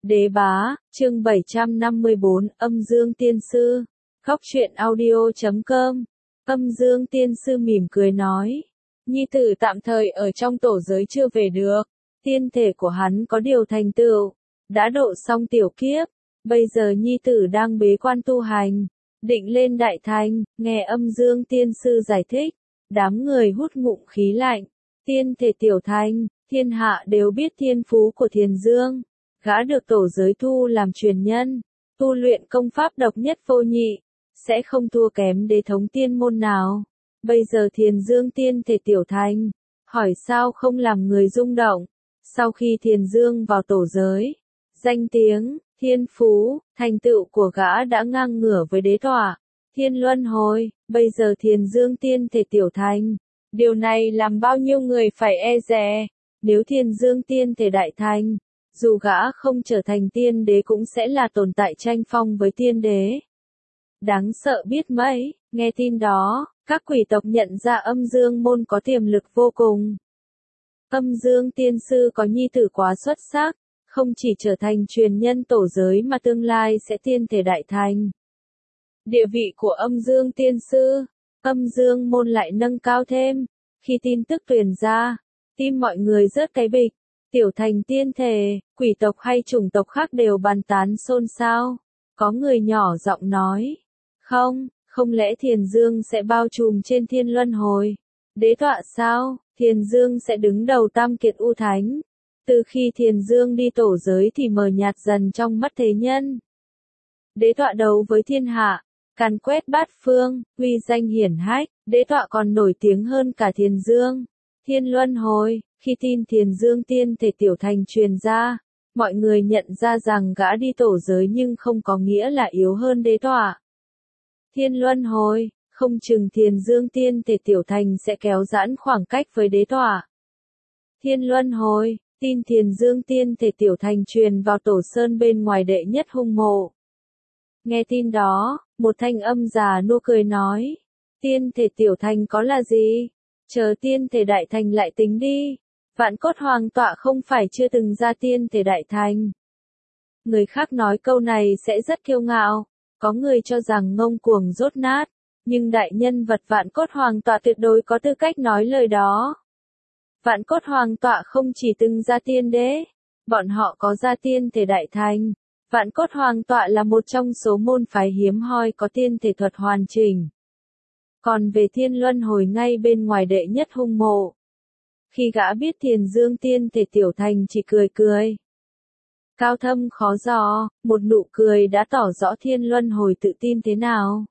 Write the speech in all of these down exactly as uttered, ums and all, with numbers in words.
Đế bá, chương bảy trăm năm mươi bốn, âm dương tiên sư. Góc truyện audio chấm com. Âm dương tiên sư mỉm cười nói. Nhi tử tạm thời ở trong tổ giới chưa về được. Tiên thể của hắn có điều thành tựu. Đã độ xong tiểu kiếp. Bây giờ nhi tử đang bế quan tu hành. Định lên đại thành, nghe âm dương tiên sư giải thích. Đám người hút ngụm khí lạnh. Tiên thể tiểu thành, thiên hạ đều biết thiên phú của Thiền Dương. Gã được tổ giới thu làm truyền nhân, tu luyện công pháp độc nhất vô nhị, sẽ không thua kém đế thống tiên môn nào. Bây giờ Thiền Dương tiên thể tiểu thành, hỏi sao không làm người rung động. Sau khi Thiền Dương vào tổ giới, danh tiếng, thiên phú, thành tựu của gã đã ngang ngửa với đế tọa, thiên luân hồi. Bây giờ Thiền Dương tiên thể tiểu thành, điều này làm bao nhiêu người phải e dè. Nếu Thiền Dương tiên thể đại thành, dù gã không trở thành tiên đế cũng sẽ là tồn tại tranh phong với tiên đế. Đáng sợ biết mấy, nghe tin đó, các quỷ tộc nhận ra âm dương môn có tiềm lực vô cùng. Âm dương tiên sư có nhi tử quá xuất sắc, không chỉ trở thành truyền nhân tổ giới mà tương lai sẽ tiên thể đại thành. Địa vị của âm dương tiên sư, âm dương môn lại nâng cao thêm. Khi tin tức truyền ra, tim mọi người rớt cái bịch. Tiểu thành tiên thể, quỷ tộc hay chủng tộc khác đều bàn tán xôn xao. Có người nhỏ giọng nói, không, không lẽ Thiền Dương sẽ bao trùm trên thiên luân hồi? Đế tọa sao, Thiền Dương sẽ đứng đầu tam kiệt u thánh? Từ khi Thiền Dương đi tổ giới thì mờ nhạt dần trong mắt thế nhân. Đế tọa đấu với thiên hạ, càn quét bát phương, uy danh hiển hách, đế tọa còn nổi tiếng hơn cả Thiền Dương. Thiên luân hồi. Khi tin Thiền Dương tiên thể tiểu thành truyền ra, mọi người nhận ra rằng gã đi tổ giới nhưng không có nghĩa là yếu hơn đế tọa. Thiên luân hồi, không chừng Thiền Dương tiên thể tiểu thành sẽ kéo giãn khoảng cách với đế tọa. Thiên luân hồi, tin Thiền Dương tiên thể tiểu thành truyền vào tổ sơn bên ngoài đệ nhất hung mộ. Nghe tin đó, một thanh âm già nua cười nói, tiên thể tiểu thành có là gì? Chờ tiên thể đại thành lại tính đi. Vạn Cốt Hoàng tọa không phải chưa từng ra tiên thể đại thành. Người khác nói câu này sẽ rất kiêu ngạo, có người cho rằng ngông cuồng dốt nát, nhưng đại nhân vật Vạn Cốt Hoàng tọa tuyệt đối có tư cách nói lời đó. Vạn Cốt Hoàng tọa không chỉ từng ra tiên đế, bọn họ có ra tiên thể đại thành. Vạn Cốt Hoàng tọa là một trong số môn phái hiếm hoi có tiên thể thuật hoàn chỉnh. Còn về thiên luân hồi ngay bên ngoài đệ nhất hung mộ, khi gã biết Thiền Dương tiên thể tiểu thành chỉ cười cười. Cao thâm khó dò, một nụ cười đã tỏ rõ thiên luân hồi tự tin thế nào.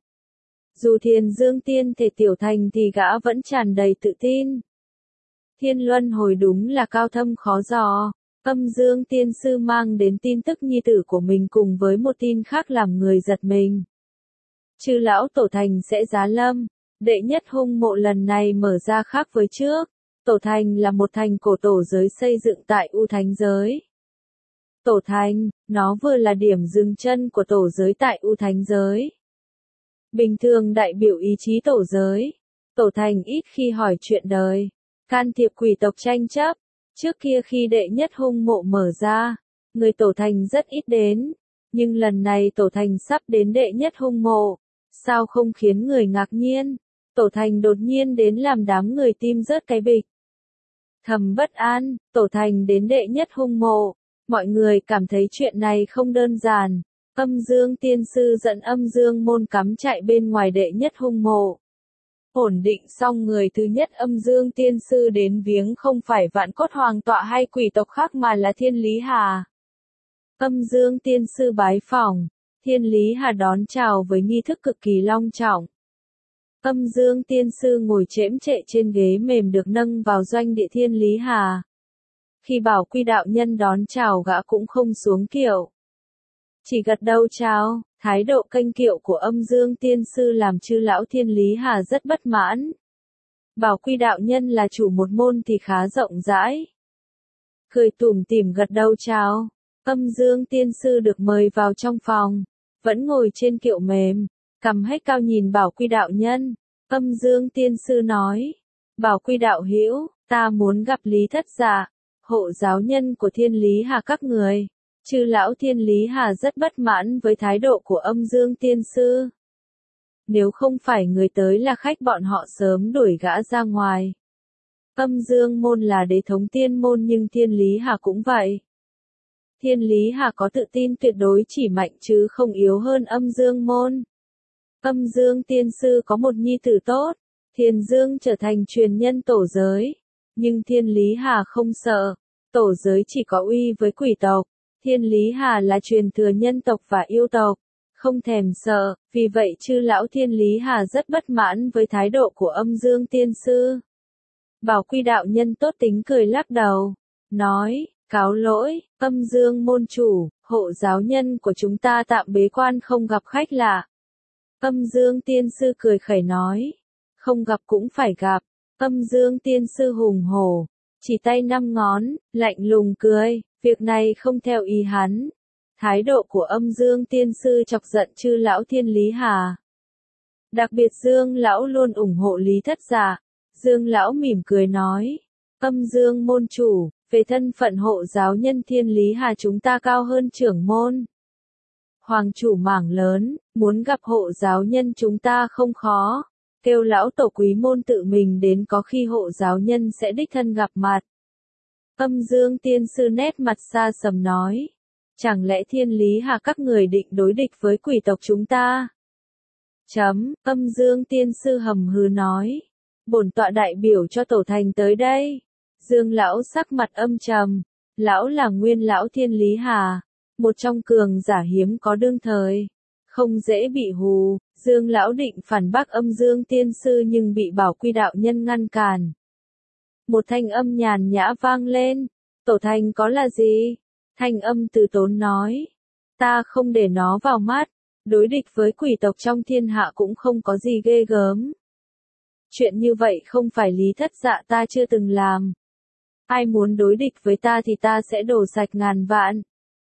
Dù Thiền Dương tiên thể tiểu thành thì gã vẫn tràn đầy tự tin. Thiên luân hồi đúng là cao thâm khó dò. Âm dương tiên sư mang đến tin tức nhi tử của mình cùng với một tin khác làm người giật mình. Chư lão tổ thành sẽ giá lâm. Đệ nhất hung mộ lần này mở ra khác với trước. Tổ thành là một thành cổ tổ giới xây dựng tại U Thánh giới. Tổ thành, nó vừa là điểm dừng chân của tổ giới tại U Thánh giới. Bình thường đại biểu ý chí tổ giới. Tổ thành ít khi hỏi chuyện đời, can thiệp quỷ tộc tranh chấp. Trước kia khi đệ nhất hung mộ mở ra, người tổ thành rất ít đến. Nhưng lần này tổ thành sắp đến đệ nhất hung mộ. Sao không khiến người ngạc nhiên? Tổ thành đột nhiên đến làm đám người tim rớt cái bịch. Thầm bất an, tổ thành đến đệ nhất hung mộ. Mọi người cảm thấy chuyện này không đơn giản. Âm dương tiên sư dẫn âm dương môn cắm chạy bên ngoài đệ nhất hung mộ. Ổn định xong người thứ nhất âm dương tiên sư đến viếng không phải Vạn Cốt Hoàng tọa hay quỷ tộc khác mà là Thiên Lý Hà. Âm dương tiên sư bái phỏng, Thiên Lý Hà đón chào với nghi thức cực kỳ long trọng. Âm dương tiên sư ngồi chễm trệ trên ghế mềm được nâng vào doanh địa Thiên Lý Hà. Khi Bảo Quy đạo nhân đón chào gã cũng không xuống kiệu, chỉ gật đầu chào. Thái độ kênh kiệu của âm dương tiên sư làm chư lão Thiên Lý Hà rất bất mãn. Bảo Quy đạo nhân là chủ một môn thì khá rộng rãi. Cười tủm tỉm gật đầu chào. Âm dương tiên sư được mời vào trong phòng, vẫn ngồi trên kiệu mềm, cằm hếch cao nhìn Bảo Quy đạo nhân. Âm dương tiên sư nói, Bảo Quy đạo hữu, ta muốn gặp Lý Thất Dạ, hộ giáo nhân của Thiên Lý Hà các người. Chư lão Thiên Lý Hà rất bất mãn với thái độ của Âm Dương Tiên Sư. Nếu không phải người tới là khách bọn họ sớm đuổi gã ra ngoài. Âm Dương môn là đế thống tiên môn nhưng Thiên Lý Hà cũng vậy. Thiên Lý Hà có tự tin tuyệt đối chỉ mạnh chứ không yếu hơn Âm Dương môn. Âm Dương Tiên Sư có một nhi tử tốt, Thiên Dương trở thành truyền nhân tổ giới. Nhưng Thiên Lý Hà không sợ, tổ giới chỉ có uy với quỷ tộc. Thiên Lý Hà là truyền thừa nhân tộc và yêu tộc, không thèm sợ, vì vậy chư lão Thiên Lý Hà rất bất mãn với thái độ của Âm Dương Tiên Sư. Bảo Quy đạo nhân tốt tính cười lắc đầu, nói, cáo lỗi, Âm Dương môn chủ, hộ giáo nhân của chúng ta tạm bế quan không gặp khách lạ. Âm Dương Tiên Sư cười khẩy nói, không gặp cũng phải gặp. Âm Dương Tiên Sư hùng hổ, chỉ tay năm ngón, lạnh lùng cười, việc này không theo ý hắn. Thái độ của Âm Dương Tiên Sư chọc giận chư lão Thiên Lý Hà. Đặc biệt Dương lão luôn ủng hộ Lý Thất Dạ. Dương lão mỉm cười nói, Âm Dương môn chủ, về thân phận hộ giáo nhân Thiên Lý Hà chúng ta cao hơn trưởng môn. Hoàng chủ mảng lớn, muốn gặp hộ giáo nhân chúng ta không khó. Kêu lão tổ quý môn tự mình đến có khi hộ giáo nhân sẽ đích thân gặp mặt. Âm Dương Tiên Sư nét mặt xa sầm nói. Chẳng lẽ Thiên Lý Hà các người định đối địch với quỷ tộc chúng ta? Chấm, Âm Dương Tiên Sư hầm hừ nói. Bổn tọa đại biểu cho tổ thành tới đây. Dương lão sắc mặt âm trầm. Lão là nguyên lão Thiên Lý Hà. Một trong cường giả hiếm có đương thời. Không dễ bị hù, Dương lão định phản bác Âm Dương Tiên Sư nhưng bị Bảo Quy đạo nhân ngăn cản. Một thanh âm nhàn nhã vang lên, tổ thành có là gì? Thanh âm từ tốn nói, ta không để nó vào mắt, đối địch với quỷ tộc trong thiên hạ cũng không có gì ghê gớm. Chuyện như vậy không phải Lý Thất Dạ ta chưa từng làm. Ai muốn đối địch với ta thì ta sẽ đổ sạch ngàn vạn.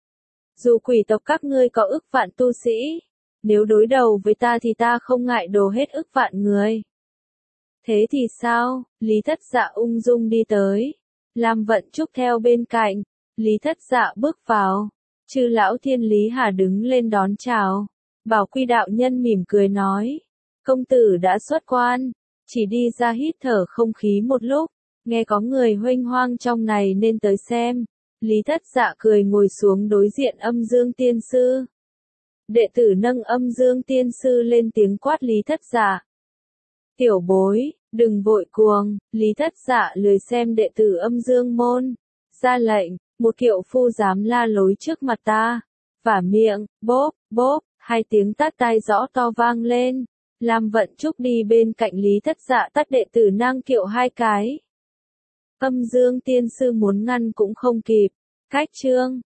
Dù quỷ tộc các ngươi có ức vạn tu sĩ, nếu đối đầu với ta thì ta không ngại đổ hết ức vạn người. Thế thì sao? Lý Thất Dạ ung dung đi tới. Lam Vận Trúc theo bên cạnh. Lý Thất Dạ bước vào. Chư lão Thiên Lý Hà đứng lên đón chào. Bảo Quy đạo nhân mỉm cười nói. Công tử đã xuất quan. Chỉ đi ra hít thở không khí một lúc. Nghe có người huênh hoang trong này nên tới xem. Lý Thất Dạ cười ngồi xuống đối diện Âm Dương Tiên Sư. Đệ tử nâng Âm Dương Tiên Sư lên tiếng quát Lý Thất Dạ. Tiểu bối, đừng vội cuồng, Lý Thất Dạ lười xem đệ tử Âm Dương môn. Ra lệnh, một kiệu phu dám la lối trước mặt ta. Vả miệng, bốp, bốp, hai tiếng tát tai rõ to vang lên. Lam Vận Trúc đi bên cạnh Lý Thất Dạ tát đệ tử nang kiệu hai cái. Âm Dương Tiên Sư muốn ngăn cũng không kịp. Cách chương